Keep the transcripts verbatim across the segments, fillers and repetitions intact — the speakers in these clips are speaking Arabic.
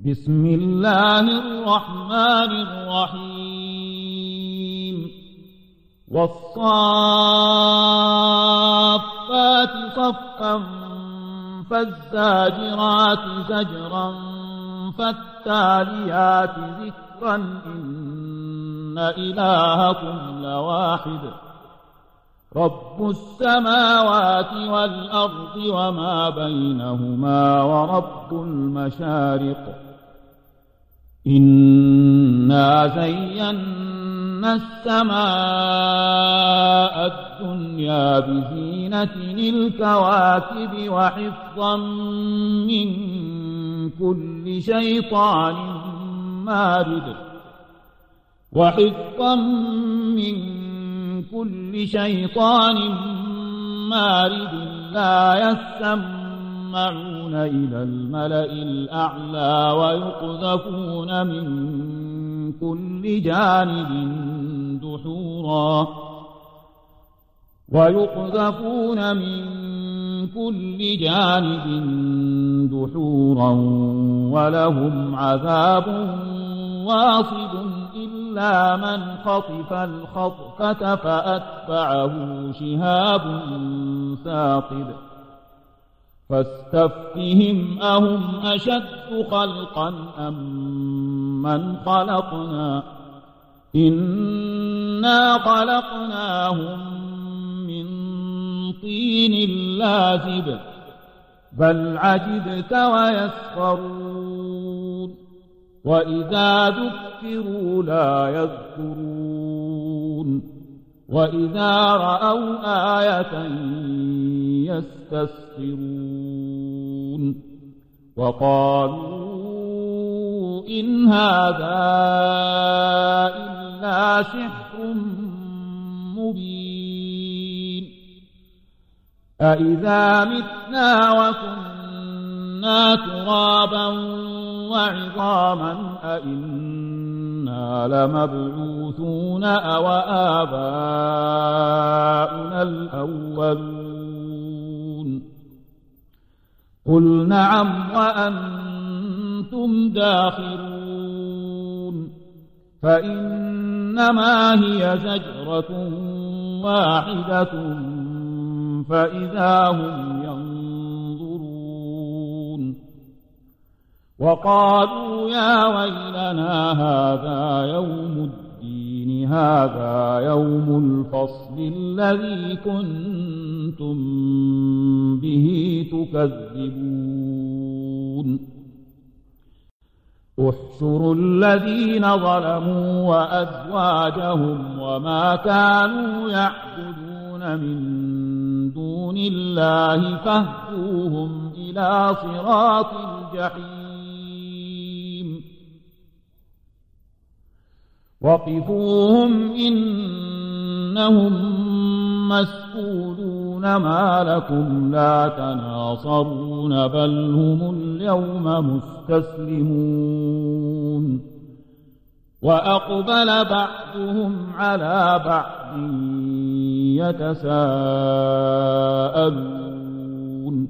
بسم الله الرحمن الرحيم والصافات صفا فالزاجرات زجرا فالتاليات ذكرا إن إلهكم لواحد رب السماوات والأرض وما بينهما ورب المشارق إنا زينا السماء الدنيا بزينة الكواكب وحفظا من كل شيطان مارد وحفظا من كل شيطان مارد لا يسمعون إلى الملأ الأعلى ويقذفون من كل جانب دحورا ويقذفون من كل جانب دحورا ولهم عذاب واصب إلا من خطف الخطفة فأتبعه شهاب ثاقب فاستفتهم أهم أشد خلقا أم من خلقنا إنا خلقناهم من طين لازب بل عجبت ويسخرون وإذا ذكروا لا يذكرون وإذا رأوا آية يستسخرون وقالوا إن هذا إلا سحر مبين أإذا متنا وكنا ترابا وعظاما أئنا لمبعوثون أو آباؤنا الأولون قل نعم وأنتم داخرون فإنما هي زجرة واحدة فإذا هم ينظرون وقالوا يا ويلنا هذا يوم الدين هذا يوم الفصل الذي كنتم به تكذبون احشروا الذين ظلموا وأزواجهم وما كانوا يعبدون من دون الله فاهدوهم إلى صراط الجحيم وقفوهم إنهم مسؤولون ما لكم لا تناصرون بل هم اليوم مستسلمون وأقبل بعضهم على بعض يتساءلون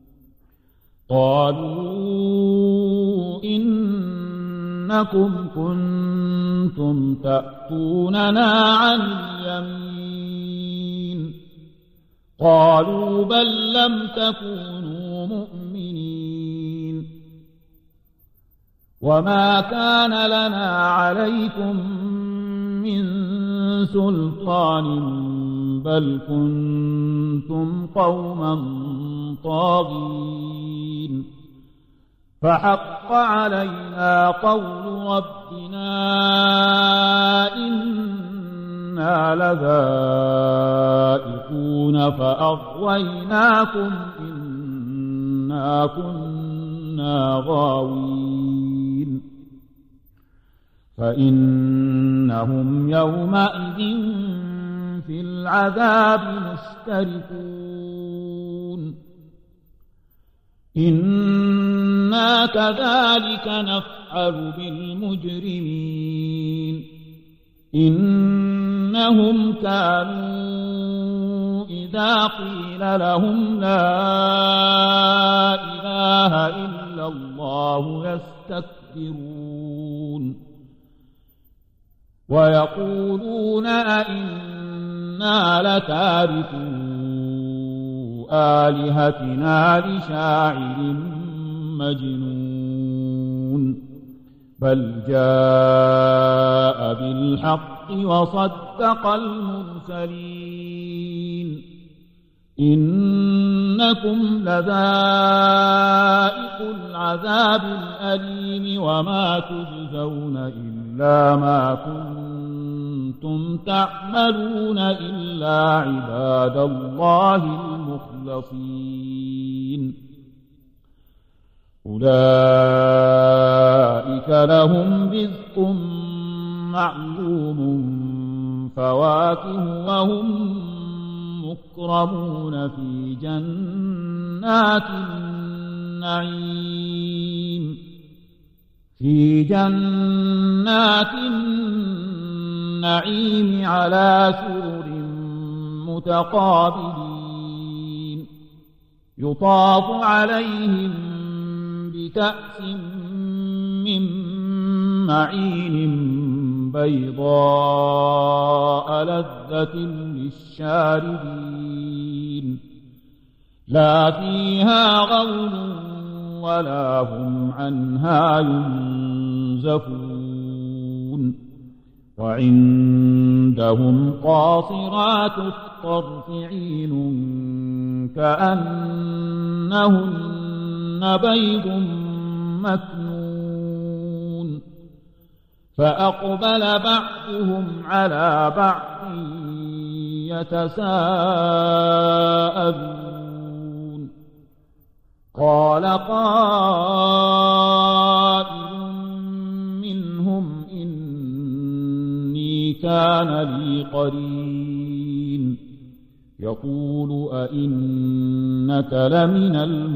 قالوا إنكم كنتم تأتوننا عن اليمين قالوا بل لم تكونوا مؤمنين وما كان لنا عليكم من سلطان بل كنتم قوما طاغين فحق علينا قول ربنا إنا لذائقون فأغويناكم إنا كنا غاوين فإنهم يومئذ في العذاب مشتركون إنا كذلك نفعل بالمجرمين إنهم كانوا إذا قيل لهم لا إله إلا الله يستكبرون ويقولون أئنا لتاركو آلهتنا لشاعر مجنون بل جاء بالحق وصدق المرسلين إنكم لذائق العذاب الأليم وما تجزون إلا ما كنتم تعملون إلا عباد الله المخلصين أولئك لهم رزق معلوم فواكه وهم مكرمون في جنات النعيم في جنات النعيم على سرر متقابلين يطاف عليهم بكأس من معين بيضاء لذة للشاربين لا فيها غول ولا هم عنها ينزفون وعندهم قاصرات الطرف عين كأنهن بيض مكنون فأقبل بعضهم على بعض يتساءلون قال قائل منهم إني كان لي قرين يقول أئنك لمن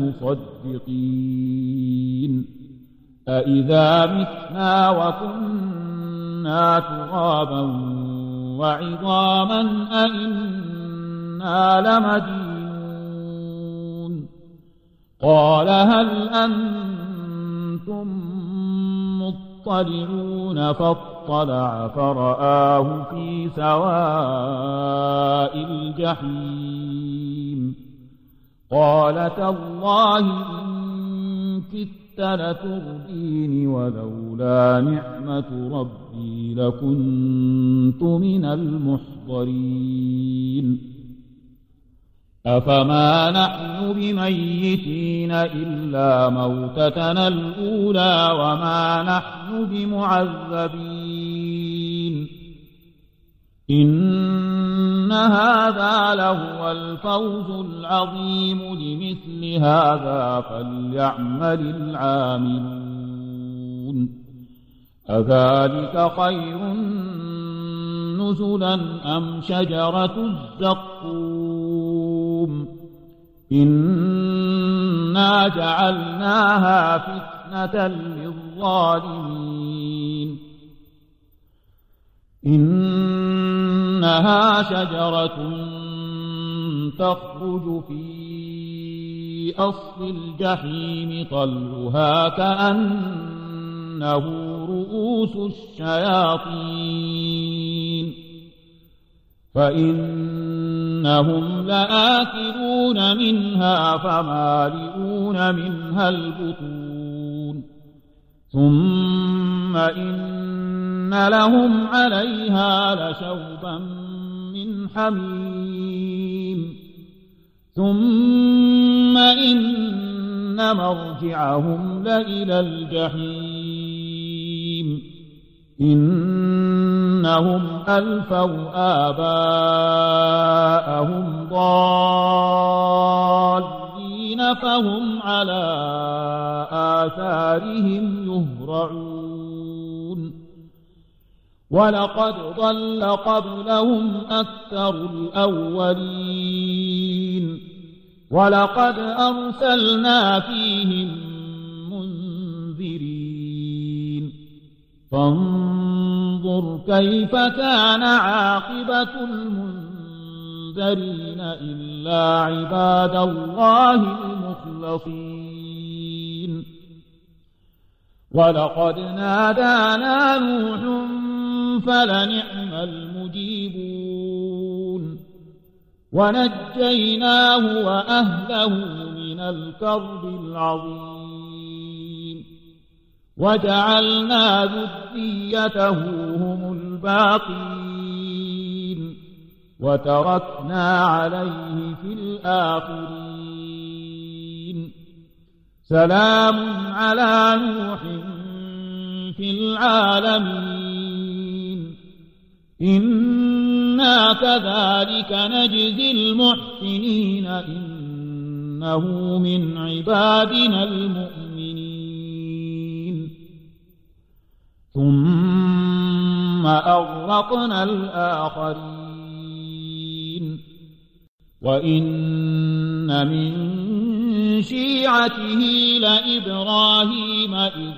المصدقين أإذا متنا وكنا ترابا وعظاما أئنا لمدينون قال هل أنتم مطلعون فاطلع فرآه في سواء الجحيم قال تالله إن كدت لتردين ولولا نعمة ربي لكنت من المحضرين أفما نحن بميتين إلا موتتنا الأولى وما نحن بمعذبين إن هذا لهو الفوز العظيم لمثل هذا فليعمل العاملون أذلك خير نزلا أم شجرة الزقوم إنا جعلناها فتنة للظالمين إنها شجرة تخرج في أصل الجحيم طلعها كأنه رؤوس الشياطين فإنهم لآكلون منها فمالئون منها البطون ثم إن لهم عليها لشوبا من حميم ثم إن مرجعهم لإلى الجحيم إنهم ألفوا آباءهم ضالين فهم على آثارهم يهرعون ولقد ضل قبلهم أكثر الأولين ولقد أرسلنا فيهم منذرين فانظر كيف كان عاقبة المنذرين إلا عباد الله المخلصين ولقد نادانا نوح فلنعم المجيبون ونجيناه وأهله من الكرب العظيم وجعلنا ذريته هم الباقين وتركنا عليه في الآخرين سلام على نوح في العالمين إنا كذلك نجزي المحسنين إنه من عبادنا المؤمنين ثم أغرقنا الآخرين وإن من شيعته لإبراهيم إذ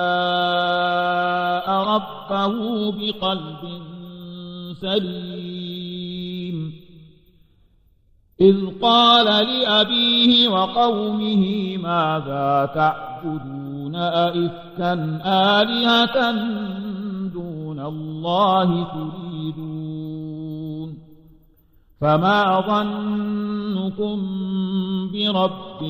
جاء ربه بقلب سليم إذ قال لأبيه وقومه ماذا تعبدون أئفكا آلهة دون الله تريدون فما ظنكم برب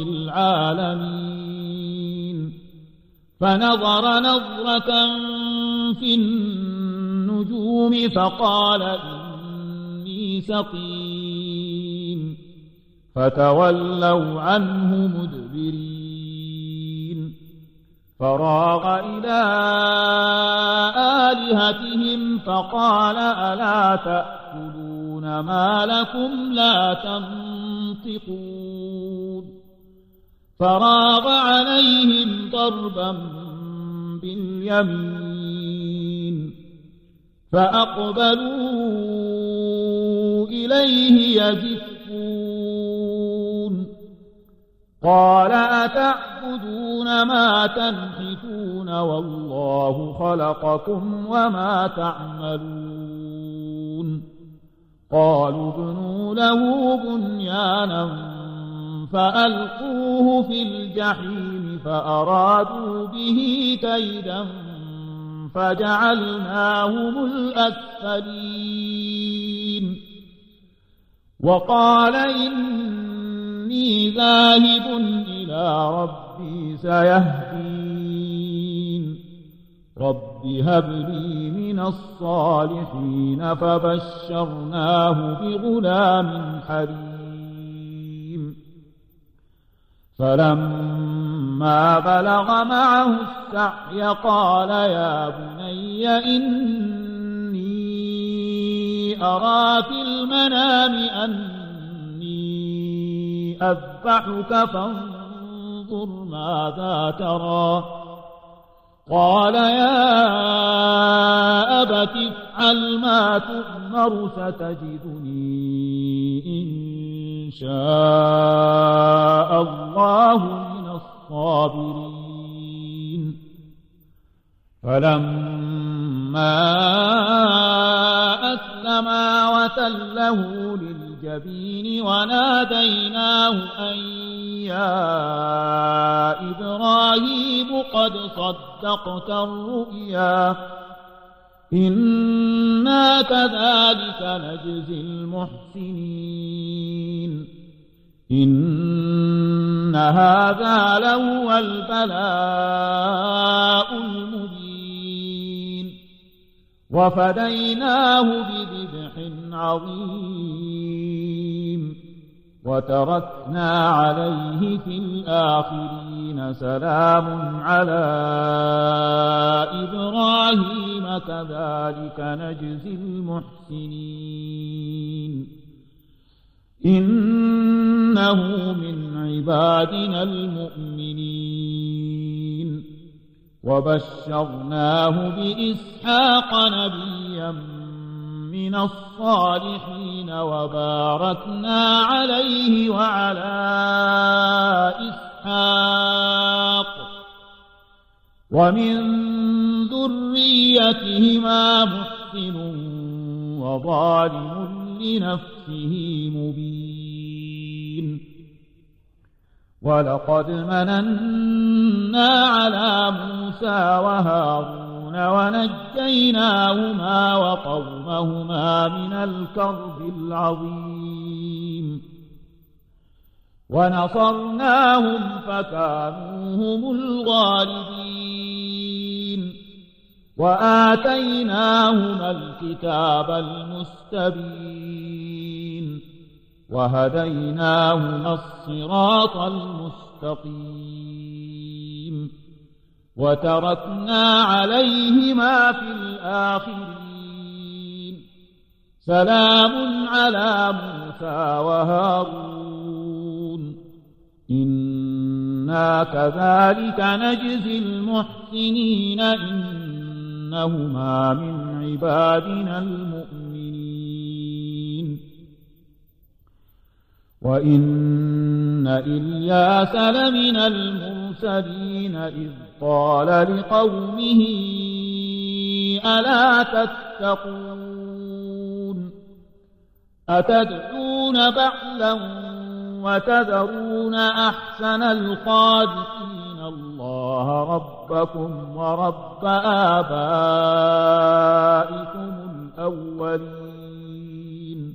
العالمين فنظر نظرة في النجوم فقال إني سقيم فتولوا عنه مدبرين فراغ إلى آلهتهم فقال ألا تأكلون ما لكم لا تنطقون فراغ عليهم ضربا باليمين فأقبلوا إليه يزفون قال أتعبدون ما تنحتون والله خلقكم وما تعملون قالوا ابنوا له بنيانا فألقوه في الجحيم فأرادوا به كيدا فجعلناهم الأسفلين وقال إني ذاهب إلى ربي سيهدين رب هب لي من الصالحين فبشرناه بغلام حليم فلما بلغ معه السعي قال يا بني إني أرى في المنام أني أذبحك فانظر ماذا ترى قال يا أبت افعل ما تؤمر ستجدني إن شاء الله من الصابرين فلما أسلما وتله للجبين وناديناه أن يا إبراهيم قد صدقت الرؤيا إنا كذلك نجزي المحسنين إن هذا لهو البلاء المبين وفديناه بذبح عظيم وتركنا عليه في الآخرين سلام على إبراهيم كذلك نجزي المحسنين إنه من عبادنا المؤمنين وبشرناه بإسحاق نبيا من الصالحين وباركنا عليه وعلى إسحاق ومن ذريتهما محسن وظالم لنفسه مبين ولقد مننا على موسى وهارون ونجيناهما وقومهما من الكرب العظيم ونصرناهم فكانوا هم الغالبين وآتيناهما الكتاب المستبين وهديناهما الصراط المستقيم وتركنا عليهما في الآخرين سلام على موسى وهارون إنا كذلك نجزي المحسنين إنهما من عبادنا المؤمنين وإن إلياس لمن المرسلين إذ قال لقومه ألا تتقون أتدعون بعلا وتذرون أحسن الخالقين الله ربكم ورب آبائكم الأولين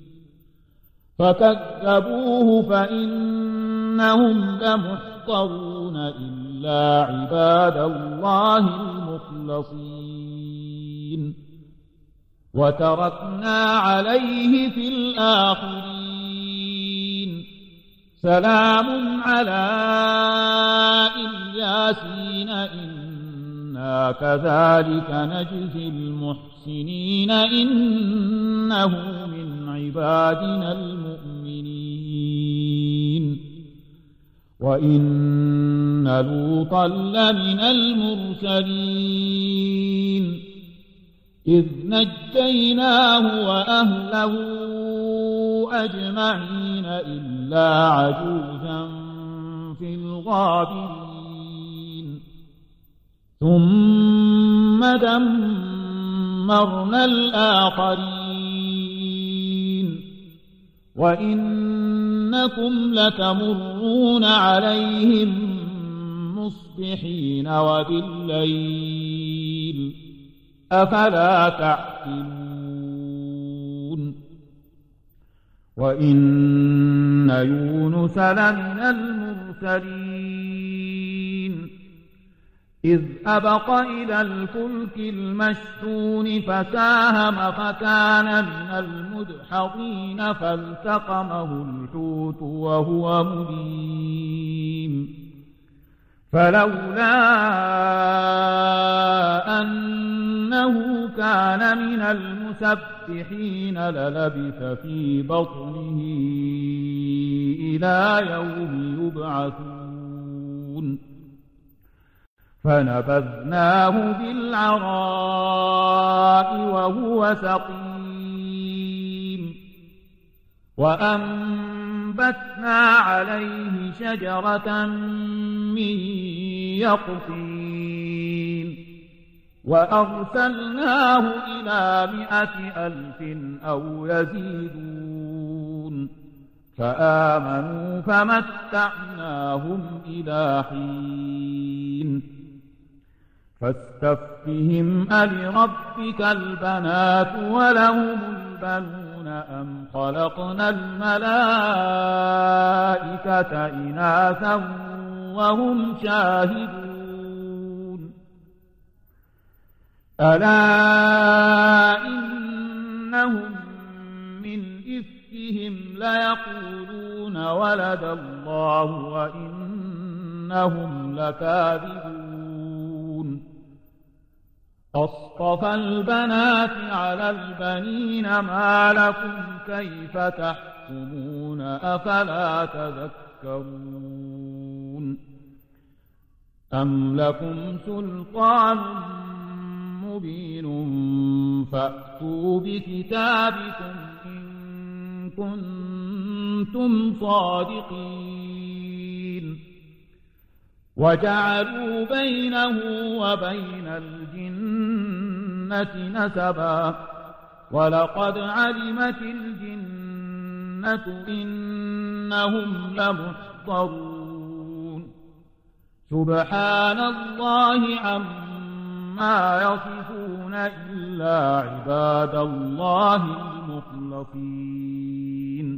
فكذبوه فإنهم لمحضرون إلا عباد الله المخلصين وتركنا عليه في الآخرين سلام على الياسين إنا كذلك نجزي المحسنين إنه من عبادنا المؤمنين وإن لوطا لمن المرسلين إذ نجيناه وأهله أجمعين إلا عجوزا في الغابرين ثم دمرنا الآخرين وإنكم لتمرون عليهم مصبحين وبالليل أفلا تعقلون وإن يونس لمن المرسلين إذ أبق إلى الفلك المشحون فساهم فكان من المدحضين فالتقمه الحوت وهو مليم فلولا أنه كان من المسبحين للبث في بطنه إلى يوم يبعثون فنبذناه بالعراء وهو سقيم وأنبتنا عليه شجرة من يقطين وأرسلناه إلى مائة ألف أو يزيدون فآمنوا فمتعناهم إلى حين فاستفتهم ألربك البنات ولهم البنون أم خلقنا الملائكة إناثا وهم شاهدون ألا إنهم من إفكهم ليقولون ولد الله وإنهم لكاذبون أصطفى البنات على البنين ما لكم كيف تحكمون أفلا تذكرون أم لكم سلطان مبين فأتوا بكتابكم إن كنتم صادقين وجعلوا بينه وبين الجنة نسبا ولقد علمت الجنة إنهم لمحضرون سبحان الله عما يصفون إلا عباد الله المخلصين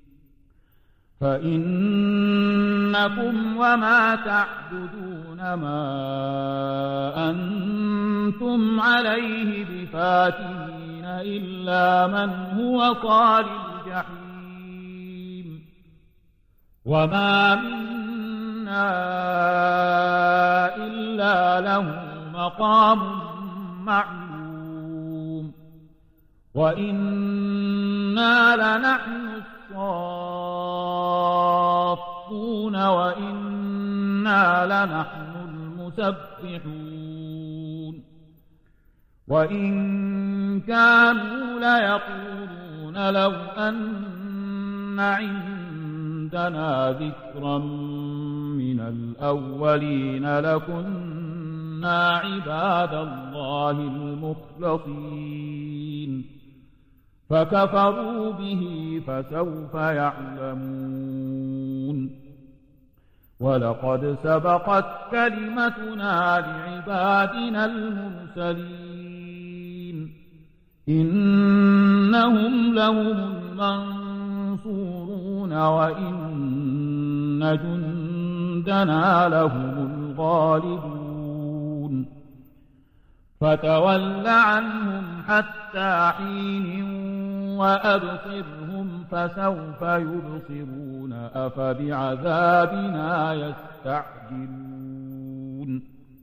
فإنكم وما تعبدون ما أنتم عليه بفاتنين إلا من هو صال الجحيم وما منا إلا له مقام معلوم وإنا لنحن الصافون وإنا لنحن المسبحون وإن كانوا ليقولون لو أن عندنا ذكرا من الأولين لكنا عباد الله المخلصين فكفروا به فسوف يعلمون ولقد سبقت كلمتنا لعبادنا المرسلين إنهم لهم المنصورون وإن جندنا لهم الغالبون فتول عنهم حتى حين وأبصرهم فسوف يبصرون أفبعذابنا يستعجلون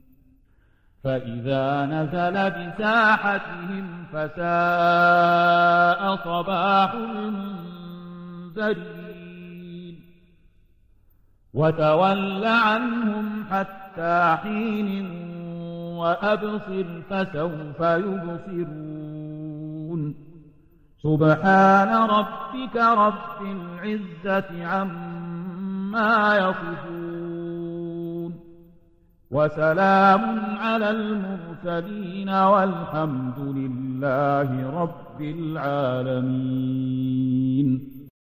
فإذا نزل بساحتهم فساء صباح المنذرين وتول عنهم حتى حين وأبصر فسوف يبصرون سبحان ربك رب العزة عما يصفون وسلام على المرسلين والحمد لله رب العالمين.